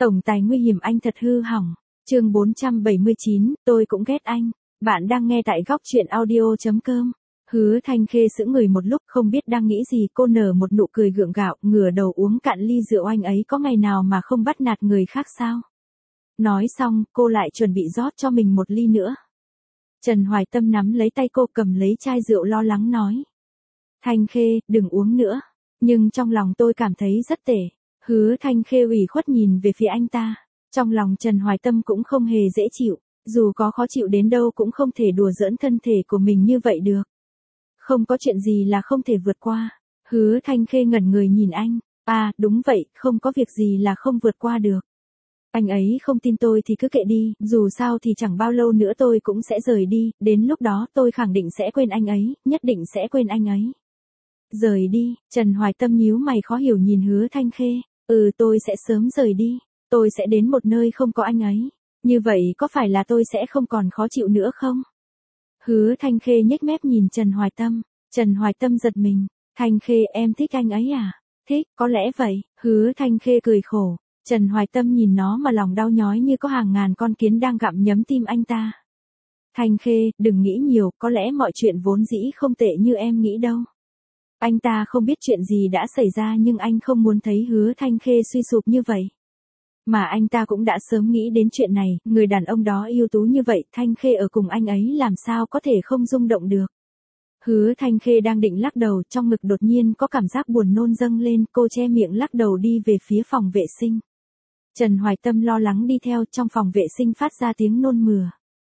Tổng tài nguy hiểm anh thật hư hỏng. Chương 479, tôi cũng ghét anh. Bạn đang nghe tại góc truyện audio.com. Hứa Thanh Khê sững người một lúc không biết đang nghĩ gì, cô nở một nụ cười gượng gạo, ngửa đầu uống cạn ly rượu. Anh ấy có ngày nào mà không bắt nạt người khác sao? Nói xong, cô lại chuẩn bị rót cho mình một ly nữa. Trần Hoài Tâm nắm lấy tay cô, cầm lấy chai rượu lo lắng nói. Thanh Khê, đừng uống nữa. Nhưng trong lòng tôi cảm thấy rất tệ. Hứa Thanh Khê ủy khuất nhìn về phía anh ta. Trong lòng Trần Hoài Tâm cũng không hề dễ chịu. Dù có khó chịu đến đâu cũng không thể đùa giỡn thân thể của mình như vậy được. Không có chuyện gì là không thể vượt qua. Hứa Thanh Khê ngẩn người nhìn anh. À, đúng vậy, không có việc gì là không vượt qua được. Anh ấy không tin tôi thì cứ kệ đi, dù sao thì chẳng bao lâu nữa tôi cũng sẽ rời đi, đến lúc đó tôi khẳng định sẽ quên anh ấy, nhất định sẽ quên anh ấy. Rời đi, Trần Hoài Tâm nhíu mày khó hiểu nhìn Hứa Thanh Khê. Tôi sẽ sớm rời đi, tôi sẽ đến một nơi không có anh ấy. Như vậy có phải là tôi sẽ không còn khó chịu nữa không? Hứa Thanh Khê nhếch mép nhìn Trần Hoài Tâm. Trần Hoài Tâm giật mình. Thanh Khê, em thích anh ấy à? Thích, có lẽ vậy. Hứa Thanh Khê cười khổ. Trần Hoài Tâm nhìn nó mà lòng đau nhói như có hàng ngàn con kiến đang gặm nhấm tim anh ta. Thanh Khê, đừng nghĩ nhiều, có lẽ mọi chuyện vốn dĩ không tệ như em nghĩ đâu. Anh ta không biết chuyện gì đã xảy ra nhưng anh không muốn thấy Hứa Thanh Khê suy sụp như vậy. Mà anh ta cũng đã sớm nghĩ đến chuyện này, người đàn ông đó ưu tú như vậy, Thanh Khê ở cùng anh ấy làm sao có thể không rung động được. Hứa Thanh Khê đang định lắc đầu, trong ngực đột nhiên có cảm giác buồn nôn dâng lên, cô che miệng lắc đầu đi về phía phòng vệ sinh. Trần Hoài Tâm lo lắng đi theo, trong phòng vệ sinh phát ra tiếng nôn mửa.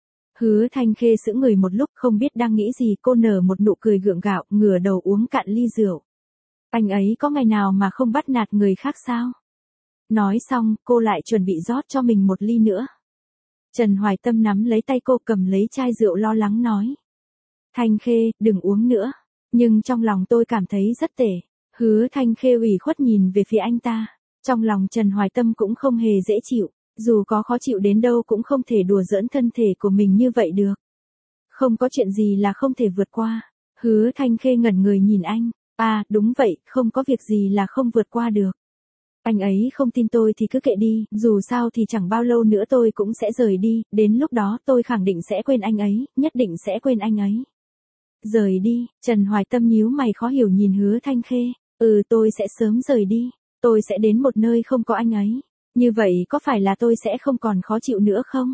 Hứa Thanh Khê sững người một lúc không biết đang nghĩ gì, cô nở một nụ cười gượng gạo, ngửa đầu uống cạn ly rượu. Anh ấy có ngày nào mà không bắt nạt người khác sao? Nói xong, cô lại chuẩn bị rót cho mình một ly nữa. Trần Hoài Tâm nắm lấy tay cô, cầm lấy chai rượu lo lắng nói. Thanh Khê, đừng uống nữa. Nhưng trong lòng tôi cảm thấy rất tệ. Hứa Thanh Khê ủy khuất nhìn về phía anh ta. Trong lòng Trần Hoài Tâm cũng không hề dễ chịu. Dù có khó chịu đến đâu cũng không thể đùa giỡn thân thể của mình như vậy được. Không có chuyện gì là không thể vượt qua. Hứa Thanh Khê ngẩn người nhìn anh. À, đúng vậy, không có việc gì là không vượt qua được. Anh ấy không tin tôi thì cứ kệ đi, dù sao thì chẳng bao lâu nữa tôi cũng sẽ rời đi, đến lúc đó tôi khẳng định sẽ quên anh ấy, nhất định sẽ quên anh ấy. Rời đi, Trần Hoài Tâm nhíu mày khó hiểu nhìn Hứa Thanh Khê. Tôi sẽ sớm rời đi, tôi sẽ đến một nơi không có anh ấy. Như vậy có phải là tôi sẽ không còn khó chịu nữa không?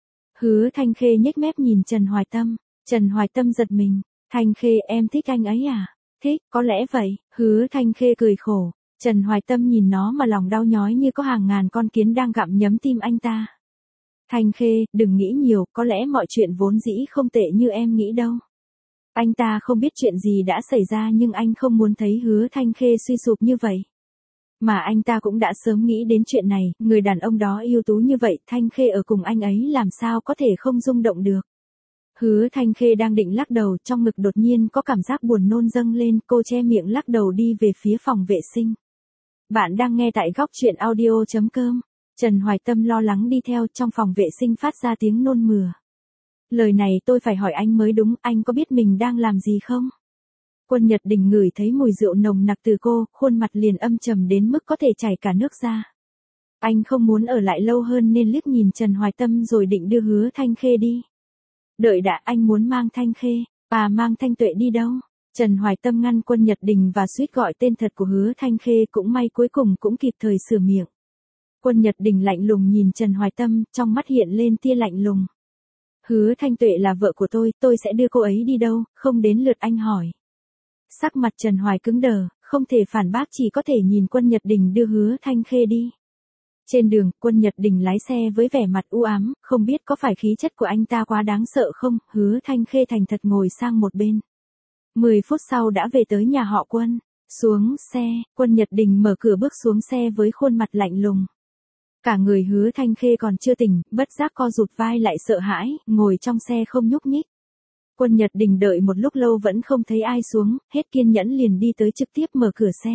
Hứa Thanh Khê nhếch mép nhìn Trần Hoài Tâm. Trần Hoài Tâm giật mình. Thanh Khê, em thích anh ấy à? Thích, có lẽ vậy. Hứa Thanh Khê cười khổ. Trần Hoài Tâm nhìn nó mà lòng đau nhói như có hàng ngàn con kiến đang gặm nhấm tim anh ta. Thanh Khê, đừng nghĩ nhiều, có lẽ mọi chuyện vốn dĩ không tệ như em nghĩ đâu. Anh ta không biết chuyện gì đã xảy ra nhưng anh không muốn thấy Hứa Thanh Khê suy sụp như vậy. Mà anh ta cũng đã sớm nghĩ đến chuyện này, người đàn ông đó ưu tú như vậy, Thanh Khê ở cùng anh ấy làm sao có thể không rung động được. Hứa Thanh Khê đang định lắc đầu, trong ngực đột nhiên có cảm giác buồn nôn dâng lên, cô che miệng lắc đầu đi về phía phòng vệ sinh. Bạn đang nghe tại góc truyện audio.com. Trần Hoài Tâm lo lắng đi theo, trong phòng vệ sinh phát ra tiếng nôn mửa. Lời này tôi phải hỏi anh mới đúng, anh có biết mình đang làm gì không? Quân Nhật Đình ngửi thấy mùi rượu nồng nặc từ cô, khuôn mặt liền âm trầm đến mức có thể chảy cả nước ra. Anh không muốn ở lại lâu hơn nên liếc nhìn Trần Hoài Tâm rồi định đưa Hứa Thanh Khê đi. Đợi đã, anh muốn mang Thanh Khê, mang Thanh Tuệ đi đâu? Trần Hoài Tâm ngăn Quân Nhật Đình và suýt gọi tên thật của Hứa Thanh Khê, cũng may cuối cùng cũng kịp thời sửa miệng. Quân Nhật Đình lạnh lùng nhìn Trần Hoài Tâm, trong mắt hiện lên tia lạnh lùng. Hứa Thanh Tuệ là vợ của tôi sẽ đưa cô ấy đi đâu, không đến lượt anh hỏi. Sắc mặt Trần Hoài cứng đờ, không thể phản bác, chỉ có thể nhìn Quân Nhật Đình đưa Hứa Thanh Khê đi. Trên đường, Quân Nhật Đình lái xe với vẻ mặt u ám, không biết có phải khí chất của anh ta quá đáng sợ không, Hứa Thanh Khê thành thật ngồi sang một bên. 10 phút sau đã về tới nhà họ Quân. Xuống xe, Quân Nhật Đình mở cửa bước xuống xe với khuôn mặt lạnh lùng. Cả người Hứa Thanh Khê còn chưa tỉnh, bất giác co rụt vai lại sợ hãi, ngồi trong xe không nhúc nhích. Quân Nhật Đình đợi một lúc lâu vẫn không thấy ai xuống, hết kiên nhẫn liền đi tới trực tiếp mở cửa xe.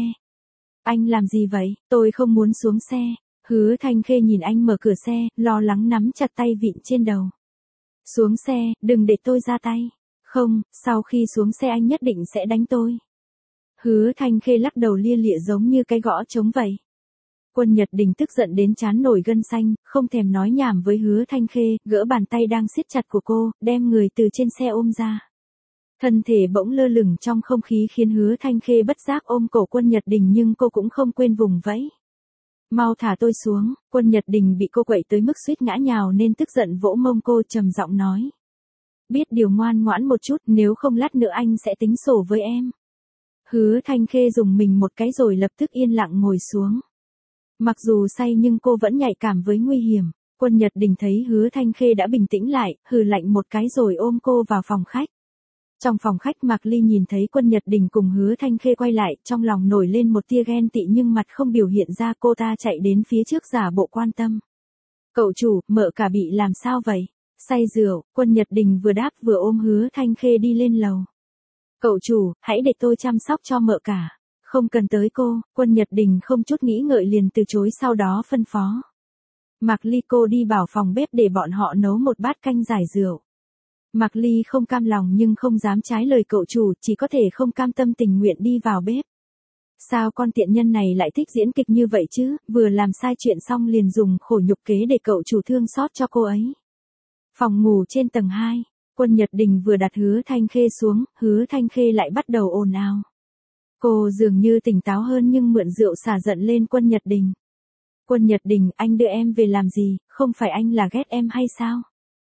Anh làm gì vậy? Tôi không muốn xuống xe. Hứa Thanh Khê nhìn anh mở cửa xe, lo lắng nắm chặt tay vịn trên đầu. Xuống xe, đừng để tôi ra tay. Không, sau khi xuống xe anh nhất định sẽ đánh tôi. Hứa Thanh Khê lắc đầu lia lịa giống như cái gõ trống vậy. Quân Nhật Đình tức giận đến trán nổi gân xanh, không thèm nói nhảm với Hứa Thanh Khê, gỡ bàn tay đang siết chặt của cô, đem người từ trên xe ôm ra. Thân thể bỗng lơ lửng trong không khí khiến Hứa Thanh Khê bất giác ôm cổ Quân Nhật Đình nhưng cô cũng không quên vùng vẫy. Mau thả tôi xuống, Quân Nhật Đình bị cô quậy tới mức suýt ngã nhào nên tức giận vỗ mông cô trầm giọng nói. Biết điều ngoan ngoãn một chút, nếu không lát nữa anh sẽ tính sổ với em. Hứa Thanh Khê dùng mình một cái rồi lập tức yên lặng ngồi xuống. Mặc dù say nhưng cô vẫn nhạy cảm với nguy hiểm. Quân Nhật Đình thấy Hứa Thanh Khê đã bình tĩnh lại, hừ lạnh một cái rồi ôm cô vào phòng khách. Trong phòng khách Mạc Ly nhìn thấy Quân Nhật Đình cùng Hứa Thanh Khê quay lại, trong lòng nổi lên một tia ghen tị nhưng mặt không biểu hiện ra, cô ta chạy đến phía trước giả bộ quan tâm. Cậu chủ, mợ cả bị làm sao vậy? Say rượu, Quân Nhật Đình vừa đáp vừa ôm Hứa Thanh Khê đi lên lầu. Cậu chủ, hãy để tôi chăm sóc cho mợ cả. Không cần tới cô, Quân Nhật Đình không chút nghĩ ngợi liền từ chối, sau đó phân phó. Mạc Ly, cô đi vào phòng bếp để bọn họ nấu một bát canh giải rượu. Mạc Ly không cam lòng nhưng không dám trái lời cậu chủ, chỉ có thể không cam tâm tình nguyện đi vào bếp. Sao con tiện nhân này lại thích diễn kịch như vậy chứ, vừa làm sai chuyện xong liền dùng khổ nhục kế để cậu chủ thương xót cho cô ấy. Phòng ngủ trên tầng 2, Quân Nhật Đình vừa đặt Hứa Thanh Khê xuống, Hứa Thanh Khê lại bắt đầu ồn ào. Cô dường như tỉnh táo hơn nhưng mượn rượu xả giận lên Quân Nhật Đình. Quân Nhật Đình, anh đưa em về làm gì, không phải anh là ghét em hay sao?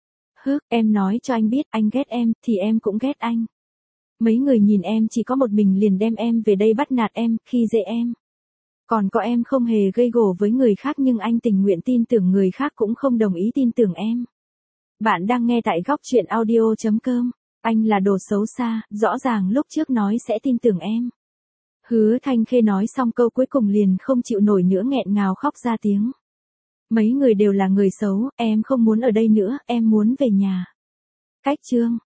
Em nói cho anh biết, anh ghét em, thì em cũng ghét anh. Mấy người nhìn em chỉ có một mình liền đem em về đây bắt nạt em, khi dễ em. Còn có em không hề gây gổ với người khác nhưng anh tình nguyện tin tưởng người khác cũng không đồng ý tin tưởng em. Bạn đang nghe tại góc truyện audio.com. Anh là đồ xấu xa, rõ ràng lúc trước nói sẽ tin tưởng em. Hứa Thanh Khê nói xong câu cuối cùng liền không chịu nổi nữa, nghẹn ngào khóc ra tiếng. Mấy người đều là người xấu, em không muốn ở đây nữa, em muốn về nhà. Cách chương